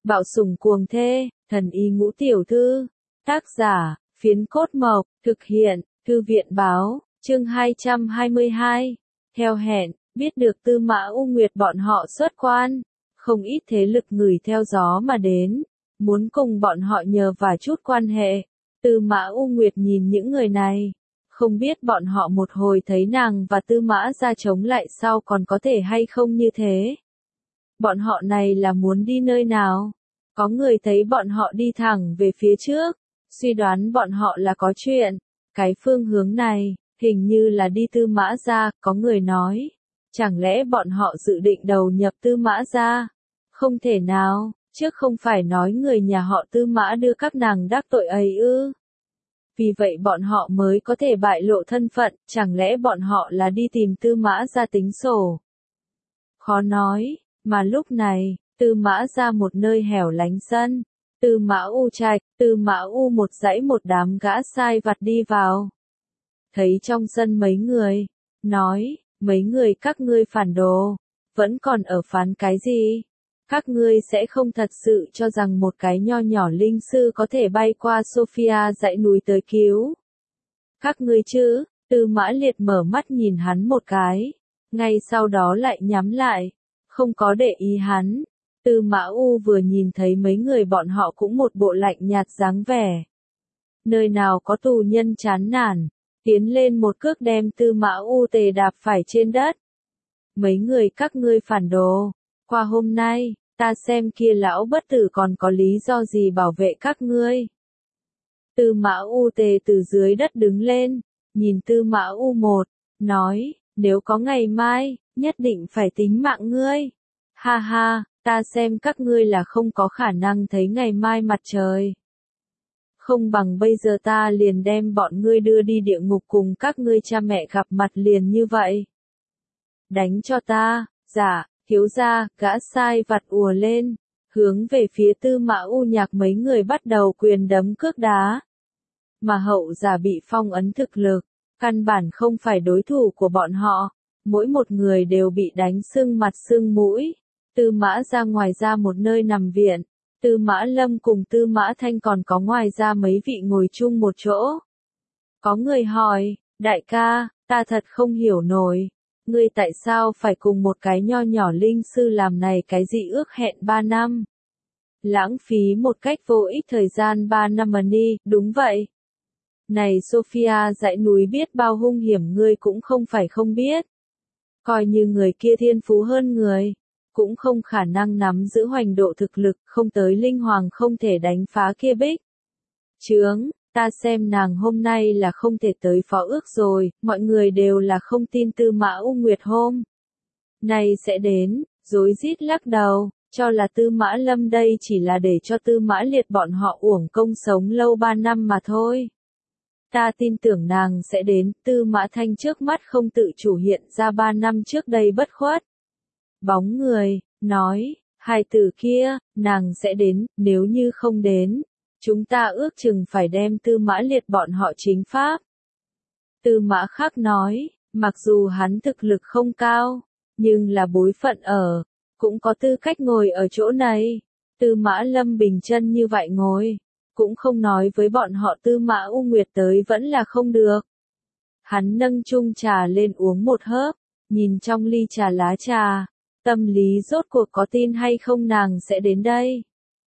Bạo sủng cuồng thê, thần y ngũ tiểu thư. Tác giả, Phiến Cốt Mộc, thực hiện, Thư viện báo, chương 222. Theo hẹn, biết được Tư Mã U Nguyệt bọn họ xuất quan, không ít thế lực ngửi theo gió mà đến, muốn cùng bọn họ nhờ vả chút quan hệ. Tư Mã U Nguyệt nhìn những người này, không biết bọn họ một hồi thấy nàng và Tư Mã ra chống lại sau còn có thể hay không như thế. Bọn họ này là muốn đi nơi nào? Có người thấy bọn họ đi thẳng về phía trước, suy đoán bọn họ là có chuyện. Cái phương hướng này, hình như là đi Tư Mã ra, có người nói. Chẳng lẽ bọn họ dự định đầu nhập Tư Mã ra? Không thể nào, trước không phải nói người nhà họ Tư Mã đưa các nàng đắc tội ấy ư? Vì vậy bọn họ mới có thể bại lộ thân phận, chẳng lẽ bọn họ là đi tìm Tư Mã ra tính sổ? Khó nói, mà lúc này, Tư Mã ra một nơi hẻo lánh sân, Tư Mã U Trạch, Tư Mã U một dãy một đám gã sai vặt đi vào. Thấy trong sân mấy người, nói, mấy người các ngươi phản đồ, vẫn còn ở phán cái gì? Các ngươi sẽ không thật sự cho rằng một cái nho nhỏ linh sư có thể bay qua Sophia dãy núi tới cứu. Các ngươi chứ? Tư Mã Liệt mở mắt nhìn hắn một cái, ngay sau đó lại nhắm lại, không có để ý hắn. Tư Mã U vừa nhìn thấy mấy người bọn họ cũng một bộ lạnh nhạt dáng vẻ. Nơi nào có tù nhân chán nản, tiến lên một cước đem Tư Mã U tề đạp phải trên đất. Mấy người các ngươi phản đồ, qua hôm nay, ta xem kia lão bất tử còn có lý do gì bảo vệ các ngươi. Tư Mã U tề từ dưới đất đứng lên, nhìn Tư Mã U một, nói, nếu có ngày mai, nhất định phải tính mạng ngươi. Ha ha, ta xem các ngươi là không có khả năng thấy ngày mai mặt trời. Không bằng bây giờ ta liền đem bọn ngươi đưa đi địa ngục cùng các ngươi cha mẹ gặp mặt liền như vậy. Đánh cho ta, dạ, thiếu gia, gã sai vặt ùa lên, hướng về phía Tư Mã U Nhạc mấy người bắt đầu quyền đấm cước đá. Mà hậu giả bị phong ấn thực lực, căn bản không phải đối thủ của bọn họ, mỗi một người đều bị đánh sưng mặt sưng mũi. Tư Mã ra ngoài ra một nơi nằm viện, Tư Mã Lâm cùng Tư Mã Thanh còn có ngoài ra mấy vị ngồi chung một chỗ. Có người hỏi, đại ca, ta thật không hiểu nổi, ngươi tại sao phải cùng một cái nho nhỏ linh sư làm này cái gì ước hẹn 3 năm? Lãng phí một cách vô ích thời gian 3 năm mà đi, đúng vậy. Này Sophia dãy núi biết bao hung hiểm ngươi cũng không phải không biết. Coi như người kia thiên phú hơn người, cũng không khả năng nắm giữ hoành độ thực lực, không tới linh hoàng không thể đánh phá kia bích. Chướng, ta xem nàng hôm nay là không thể tới phó ước rồi, mọi người đều là không tin Tư Mã U Nguyệt hôm nay sẽ đến, rối rít lắc đầu, cho là Tư Mã Lâm đây chỉ là để cho Tư Mã Liệt bọn họ uổng công sống lâu 3 năm mà thôi. Ta tin tưởng nàng sẽ đến, Tư Mã Thanh trước mắt không tự chủ hiện ra 3 năm trước đây bất khuất. Bóng người, nói, hai từ kia, nàng sẽ đến, nếu như không đến, chúng ta ước chừng phải đem Tư Mã Liệt bọn họ chính pháp. Tư Mã Khắc nói, mặc dù hắn thực lực không cao, nhưng là bối phận ở, cũng có tư cách ngồi ở chỗ này. Tư Mã Lâm bình chân như vậy ngồi, cũng không nói với bọn họ Tư Mã U Nguyệt tới vẫn là không được. Hắn nâng chung trà lên uống một hớp, nhìn trong ly trà lá trà, tâm lý rốt cuộc có tin hay không nàng sẽ đến đây.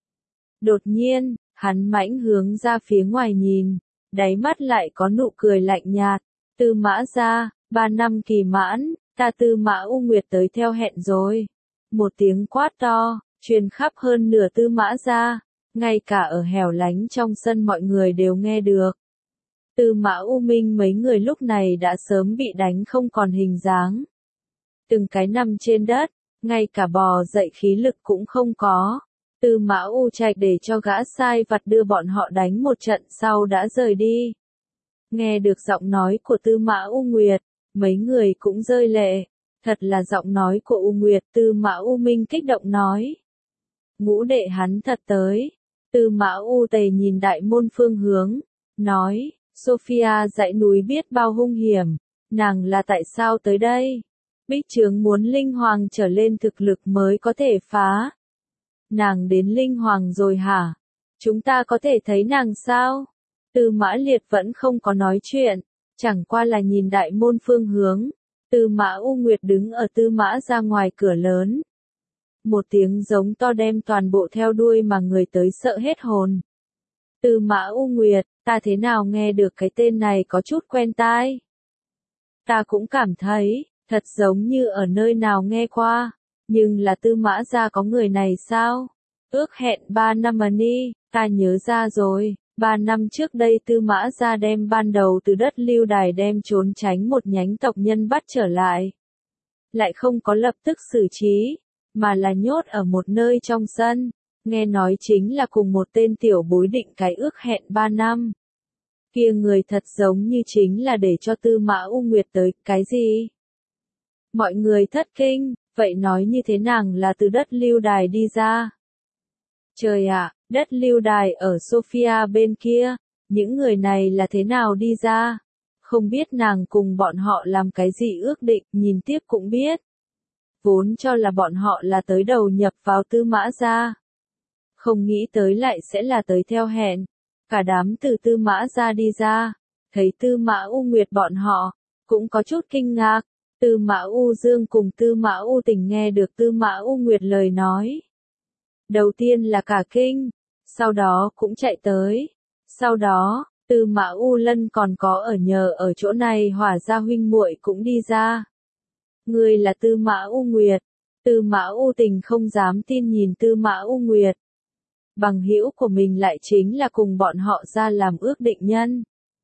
Đột nhiên, hắn mãnh hướng ra phía ngoài nhìn, đáy mắt lại có nụ cười lạnh nhạt. Tư Mã ra, 3 năm kỳ mãn, ta Tư Mã U Nguyệt tới theo hẹn rồi. Một tiếng quát to, truyền khắp hơn nửa Tư Mã ra, ngay cả ở hẻo lánh trong sân mọi người đều nghe được. Tư Mã U Minh mấy người lúc này đã sớm bị đánh không còn hình dáng. Từng cái nằm trên đất, ngay cả bò dậy khí lực cũng không có. Tư Mã U Trạch để cho gã sai vặt đưa bọn họ đánh một trận sau đã rời đi. Nghe được giọng nói của Tư Mã U Nguyệt, mấy người cũng rơi lệ. Thật là giọng nói của U Nguyệt. Tư Mã U Minh kích động nói. Ngũ đệ hắn thật tới. Tư Mã U Tề nhìn đại môn phương hướng, nói, Sophia dãy núi biết bao hung hiểm, nàng là tại sao tới đây? Bích Trướng muốn linh hoàng trở lên thực lực mới có thể phá. Nàng đến Linh Hoàng rồi hả? Chúng ta có thể thấy nàng sao? Tư Mã Liệt vẫn không có nói chuyện, chẳng qua là nhìn đại môn phương hướng. Tư Mã U Nguyệt đứng ở Tư Mã ra ngoài cửa lớn. Một tiếng giống to đem toàn bộ theo đuôi mà người tới sợ hết hồn. Tư Mã U Nguyệt, ta thế nào nghe được cái tên này có chút quen tai? Ta cũng cảm thấy, thật giống như ở nơi nào nghe qua, nhưng là Tư Mã gia có người này sao? Ước hẹn 3 năm mà ni, ta nhớ ra rồi, 3 năm trước đây Tư Mã gia đem ban đầu từ đất Lưu Đài đem trốn tránh một nhánh tộc nhân bắt trở lại. Lại không có lập tức xử trí, mà là nhốt ở một nơi trong sân, nghe nói chính là cùng một tên tiểu bối định cái ước hẹn 3 năm. Kia người thật giống như chính là để cho Tư Mã U Nguyệt tới, cái gì? Mọi người thất kinh, vậy nói như thế nàng là từ đất Lưu Đài đi ra. Trời ạ, đất Lưu Đài ở Sofia bên kia, những người này là thế nào đi ra? Không biết nàng cùng bọn họ làm cái gì ước định, nhìn tiếp cũng biết. Vốn cho là bọn họ là tới đầu nhập vào Tư Mã gia. Không nghĩ tới lại sẽ là tới theo hẹn. Cả đám từ Tư Mã gia đi ra, thấy Tư Mã U Nguyệt bọn họ, cũng có chút kinh ngạc. Tư Mã U Dương cùng Tư Mã U Tình nghe được Tư Mã U Nguyệt lời nói. Đầu tiên là cả kinh, sau đó cũng chạy tới. Sau đó, Tư Mã U Lân còn có ở nhờ ở chỗ này Hỏa gia huynh muội cũng đi ra. Người là Tư Mã U Nguyệt. Tư Mã U Tình không dám tin nhìn Tư Mã U Nguyệt. Bằng hữu của mình lại chính là cùng bọn họ ra làm ước định nhân.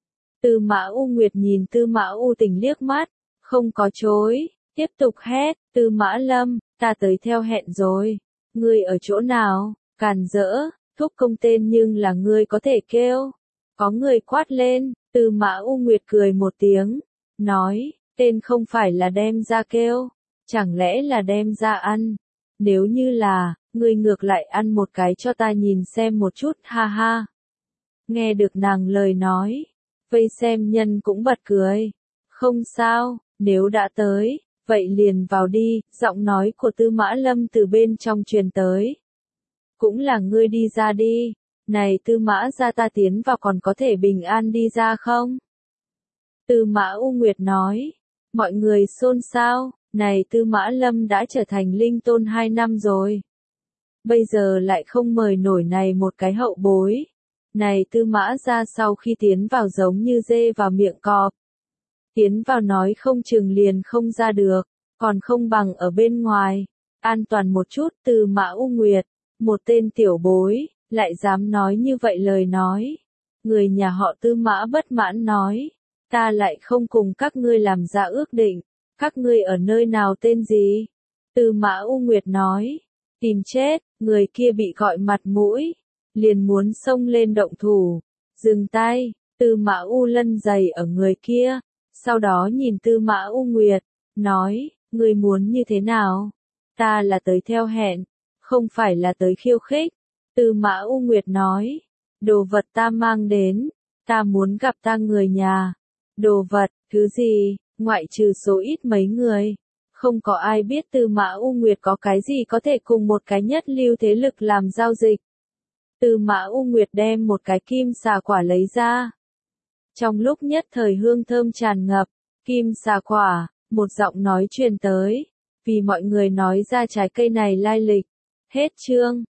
Tư Mã U Nguyệt nhìn Tư Mã U Tình liếc mắt, không có chối, tiếp tục hét, Tư Mã Lâm, ta tới theo hẹn rồi. Ngươi ở chỗ nào? Càn rỡ, thúc công tên nhưng là ngươi có thể kêu. Có người quát lên, Tư Mã U Nguyệt cười một tiếng, nói, tên không phải là đem ra kêu, chẳng lẽ là đem ra ăn? Nếu như là, ngươi ngược lại ăn một cái cho ta nhìn xem một chút, ha ha. Nghe được nàng lời nói, vây xem nhân cũng bật cười. Không sao, nếu đã tới, vậy liền vào đi, giọng nói của Tư Mã Lâm từ bên trong truyền tới. Cũng là ngươi đi ra đi, này Tư Mã gia ta tiến vào còn có thể bình an đi ra không? Tư Mã U Nguyệt nói, mọi người xôn xao, này Tư Mã Lâm đã trở thành linh tôn 2 năm rồi. Bây giờ lại không mời nổi này một cái hậu bối. Này Tư Mã gia sau khi tiến vào giống như dê vào miệng cọp. Tiến vào nói không chừng liền không ra được, còn không bằng ở bên ngoài. An toàn một chút. Tư Mã U Nguyệt, một tên tiểu bối, lại dám nói như vậy lời nói. Người nhà họ Tư Mã bất mãn nói, ta lại không cùng các ngươi làm ra ước định, các ngươi ở nơi nào tên gì? Tư Mã U Nguyệt nói, tìm chết, người kia bị gọi mặt mũi, liền muốn xông lên động thủ, dừng tay. Tư Mã U Lân giày ở người kia, sau đó nhìn Tư Mã U Nguyệt, nói, ngươi muốn như thế nào? Ta là tới theo hẹn, không phải là tới khiêu khích. Tư Mã U Nguyệt nói, đồ vật ta mang đến, ta muốn gặp ta người nhà. Đồ vật, thứ gì, ngoại trừ số ít mấy người. Không có ai biết Tư Mã U Nguyệt có cái gì có thể cùng một cái nhất lưu thế lực làm giao dịch. Tư Mã U Nguyệt đem một cái kim xà quả lấy ra. Trong lúc nhất thời hương thơm tràn ngập, kim xà quả, một giọng nói truyền tới, vì mọi người nói ra trái cây này lai lịch. Hết chương.